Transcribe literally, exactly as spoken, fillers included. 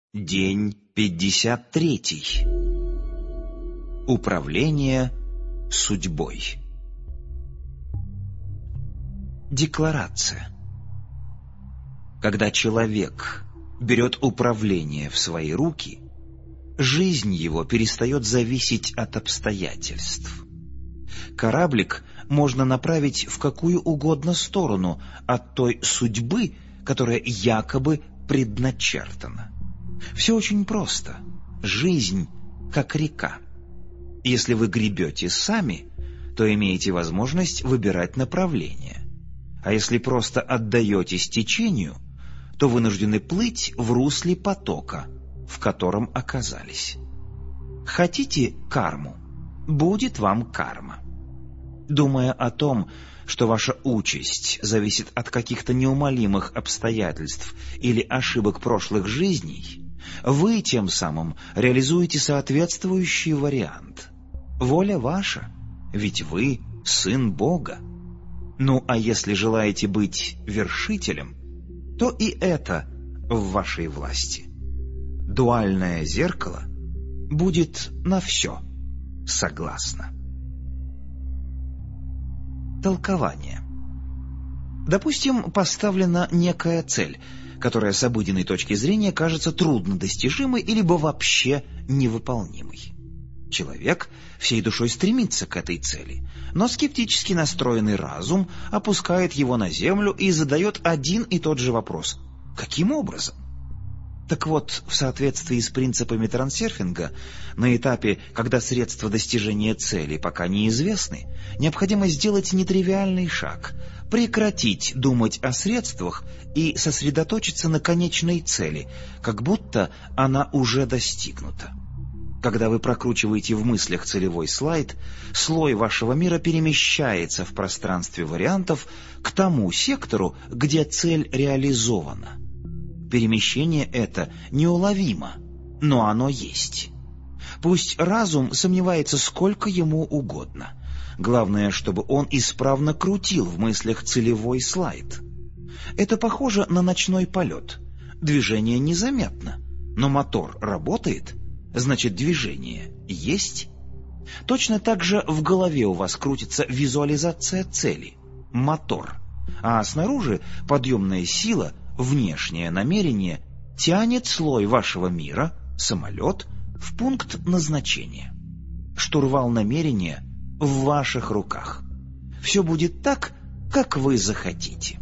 День пятьдесят третий. Управление судьбой. Декларация. Когда человек берет управление в свои руки, жизнь его перестает зависеть от обстоятельств. Кораблик можно направить в какую угодно сторону от той судьбы, которая якобы предначертана. Все очень просто. Жизнь как река. Если вы гребете сами, то имеете возможность выбирать направление. А если просто отдаетесь течению, то вынуждены плыть в русле потока, в котором оказались. Хотите карму? Будет вам карма. Думая о том, что ваша участь зависит от каких-то неумолимых обстоятельств или ошибок прошлых жизней, вы тем самым реализуете соответствующий вариант. Воля ваша, ведь вы сын Бога. Ну а если желаете быть вершителем, то и это в вашей власти. Дуальное зеркало будет на все согласно. Толкование. Допустим, поставлена некая цель, которая с обыденной точки зрения кажется труднодостижимой или вообще невыполнимой. Человек всей душой стремится к этой цели, но скептически настроенный разум опускает его на землю и задает один и тот же вопрос: каким образом? Так вот, в соответствии с принципами трансерфинга, на этапе, когда средства достижения цели пока неизвестны, необходимо сделать нетривиальный шаг — прекратить думать о средствах и сосредоточиться на конечной цели, как будто она уже достигнута. Когда вы прокручиваете в мыслях целевой слайд, слой вашего мира перемещается в пространстве вариантов к тому сектору, где цель реализована. Перемещение это неуловимо, но оно есть. Пусть разум сомневается сколько ему угодно. Главное, чтобы он исправно крутил в мыслях целевой слайд. Это похоже на ночной полет. Движение незаметно, но мотор работает, значит, движение есть. Точно так же в голове у вас крутится визуализация цели, мотор, а снаружи подъемная сила, внешнее намерение, тянет слой вашего мира, самолет, в пункт назначения. Штурвал намерения в ваших руках. Все будет так, как вы захотите.